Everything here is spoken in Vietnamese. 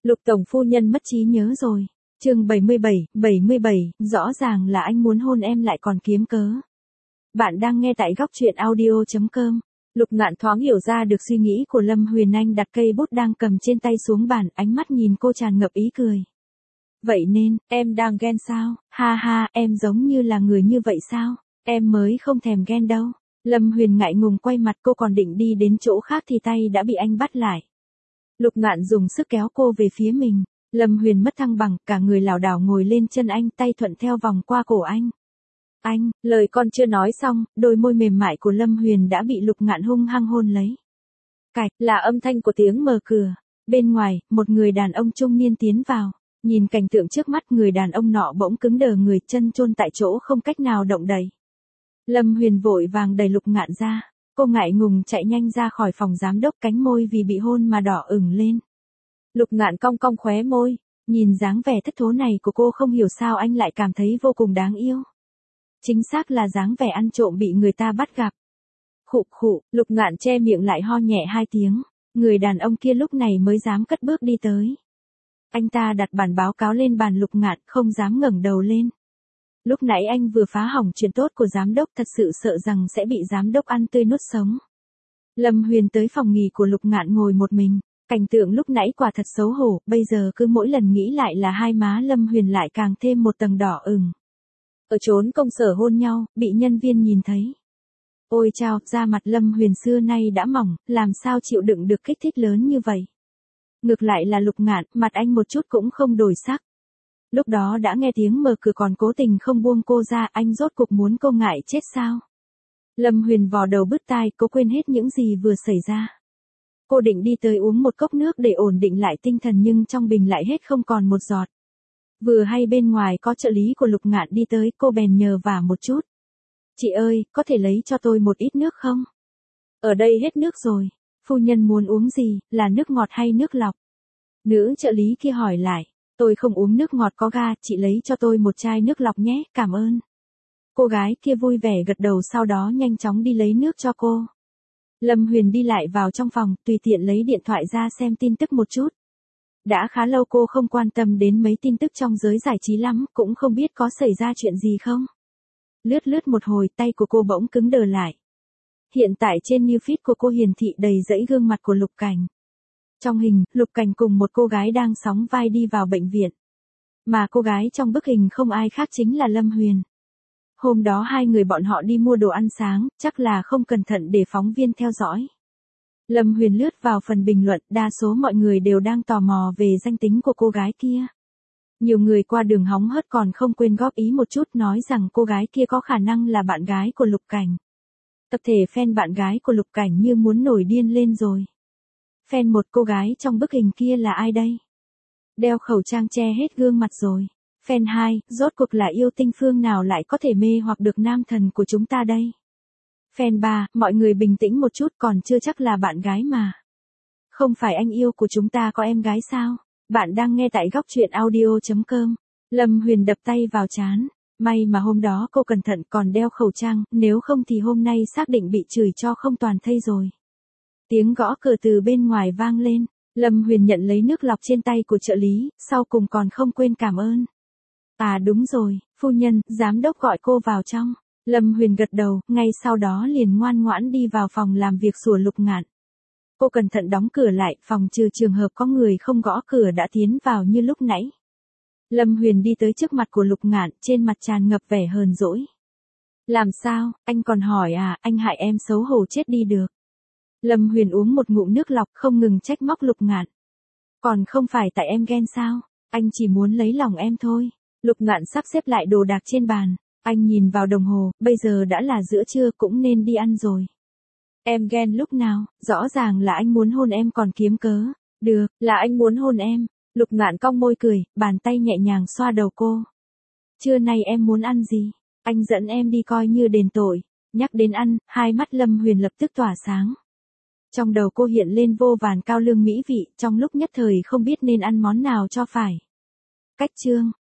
Lục tổng phu nhân mất trí nhớ rồi. Chương 77, rõ ràng là anh muốn hôn em lại còn kiếm cớ. Bạn đang nghe tại góc truyện audio.com. Lục Ngạn thoáng hiểu ra được suy nghĩ của Lâm Huyền Anh, đặt cây bút đang cầm trên tay xuống bàn, ánh mắt nhìn cô tràn ngập ý cười. Vậy nên, em đang ghen sao? Ha ha, em giống như là người như vậy sao? Em mới không thèm ghen đâu. Lâm Huyền ngại ngùng quay mặt, cô còn định đi đến chỗ khác thì tay đã bị anh bắt lại. Lục Ngạn dùng sức kéo cô về phía mình. Lâm Huyền mất thăng bằng, cả người lảo đảo ngồi lên chân anh, tay thuận theo vòng qua cổ anh. Anh, lời con chưa nói xong, đôi môi mềm mại của Lâm Huyền đã bị Lục Ngạn hung hăng hôn lấy. Cạch, là âm thanh của tiếng mở cửa. Bên ngoài, một người đàn ông trung niên tiến vào. Nhìn cảnh tượng trước mắt, người đàn ông nọ bỗng cứng đờ người, chân chôn tại chỗ không cách nào động đậy. Lâm Huyền vội vàng đẩy Lục Ngạn ra. Cô ngại ngùng chạy nhanh ra khỏi phòng giám đốc, cánh môi vì bị hôn mà đỏ ửng lên. Lục Ngạn cong cong khóe môi, nhìn dáng vẻ thất thố này của cô không hiểu sao anh lại cảm thấy vô cùng đáng yêu. Chính xác là dáng vẻ ăn trộm bị người ta bắt gặp. Khụ khụ, Lục Ngạn che miệng lại ho nhẹ 2 tiếng, người đàn ông kia lúc này mới dám cất bước đi tới. Anh ta đặt bản báo cáo lên bàn Lục Ngạn, không dám ngẩng đầu lên. Lúc nãy anh vừa phá hỏng chuyện tốt của giám đốc, thật sự sợ rằng sẽ bị giám đốc ăn tươi nuốt sống. Lâm Huyền tới phòng nghỉ của Lục Ngạn ngồi một mình, cảnh tượng lúc nãy quả thật xấu hổ, bây giờ cứ mỗi lần nghĩ lại là hai má Lâm Huyền lại càng thêm một tầng đỏ ửng. Ở chốn công sở hôn nhau, bị nhân viên nhìn thấy. Ôi chao, da mặt Lâm Huyền xưa nay đã mỏng, làm sao chịu đựng được kích thích lớn như vậy. Ngược lại là Lục Ngạn, mặt anh một chút cũng không đổi sắc. Lúc đó đã nghe tiếng mở cửa còn cố tình không buông cô ra, anh rốt cuộc muốn cô ngại chết sao? Lâm Huyền vò đầu bứt tai, cô quên hết những gì vừa xảy ra. Cô định đi tới uống một cốc nước để ổn định lại tinh thần, nhưng trong bình lại hết không còn một giọt. Vừa hay bên ngoài có trợ lý của Lục Ngạn đi tới, cô bèn nhờ vả một chút. Chị ơi, có thể lấy cho tôi một ít nước không? Ở đây hết nước rồi. Phu nhân muốn uống gì, là nước ngọt hay nước lọc? Nữ trợ lý kia hỏi lại. Tôi không uống nước ngọt có ga, chị lấy cho tôi một chai nước lọc nhé, cảm ơn. Cô gái kia vui vẻ gật đầu, sau đó nhanh chóng đi lấy nước cho cô. Lâm Huyền đi lại vào trong phòng, tùy tiện lấy điện thoại ra xem tin tức một chút. Đã khá lâu cô không quan tâm đến mấy tin tức trong giới giải trí lắm, cũng không biết có xảy ra chuyện gì không. Lướt lướt một hồi, tay của cô bỗng cứng đờ lại. Hiện tại trên new feed của cô hiển thị đầy dãy gương mặt của Lục Cảnh. Trong hình, Lục Cảnh cùng một cô gái đang sóng vai đi vào bệnh viện. Mà cô gái trong bức hình không ai khác chính là Lâm Huyền. Hôm đó hai người bọn họ đi mua đồ ăn sáng, chắc là không cẩn thận để phóng viên theo dõi. Lâm Huyền lướt vào phần bình luận, đa số mọi người đều đang tò mò về danh tính của cô gái kia. Nhiều người qua đường hóng hớt còn không quên góp ý một chút, nói rằng cô gái kia có khả năng là bạn gái của Lục Cảnh. Tập thể fan bạn gái của Lục Cảnh như muốn nổi điên lên rồi. Fan một, cô gái trong bức hình kia là ai đây? Đeo khẩu trang che hết gương mặt rồi. Fan 2, rốt cuộc là yêu tinh phương nào lại có thể mê hoặc được nam thần của chúng ta đây? Fan 3, mọi người bình tĩnh một chút, còn chưa chắc là bạn gái mà. Không phải anh yêu của chúng ta có em gái sao? Bạn đang nghe tại góc truyện audio.com. Lâm Huyền đập tay vào trán. May mà hôm đó cô cẩn thận còn đeo khẩu trang, nếu không thì hôm nay xác định bị chửi cho không toàn thây rồi. Tiếng gõ cửa từ bên ngoài vang lên. Lâm Huyền nhận lấy nước lọc trên tay của trợ lý, sau cùng còn không quên cảm ơn. À đúng rồi, phu nhân, giám đốc gọi cô vào trong. Lâm Huyền gật đầu, ngay sau đó liền ngoan ngoãn đi vào phòng làm việc của Lục Ngạn. Cô cẩn thận đóng cửa lại, phòng trừ trường hợp có người không gõ cửa đã tiến vào như lúc nãy. Lâm Huyền đi tới trước mặt của Lục Ngạn, trên mặt tràn ngập vẻ hờn dỗi. Làm sao, anh còn hỏi à, anh hại em xấu hổ chết đi được. Lâm Huyền uống một ngụm nước lọc, không ngừng trách móc Lục Ngạn. Còn không phải tại em ghen sao, anh chỉ muốn lấy lòng em thôi. Lục Ngạn sắp xếp lại đồ đạc trên bàn. Anh nhìn vào đồng hồ, bây giờ đã là giữa trưa, cũng nên đi ăn rồi. Em ghen lúc nào, rõ ràng là anh muốn hôn em còn kiếm cớ. Được, là anh muốn hôn em. Lục Ngạn cong môi cười, bàn tay nhẹ nhàng xoa đầu cô. Trưa nay em muốn ăn gì? Anh dẫn em đi coi như đền tội. Nhắc đến ăn, hai mắt Lâm Huyền lập tức tỏa sáng. Trong đầu cô hiện lên vô vàn cao lương mỹ vị, trong lúc nhất thời không biết nên ăn món nào cho phải. Cách chương,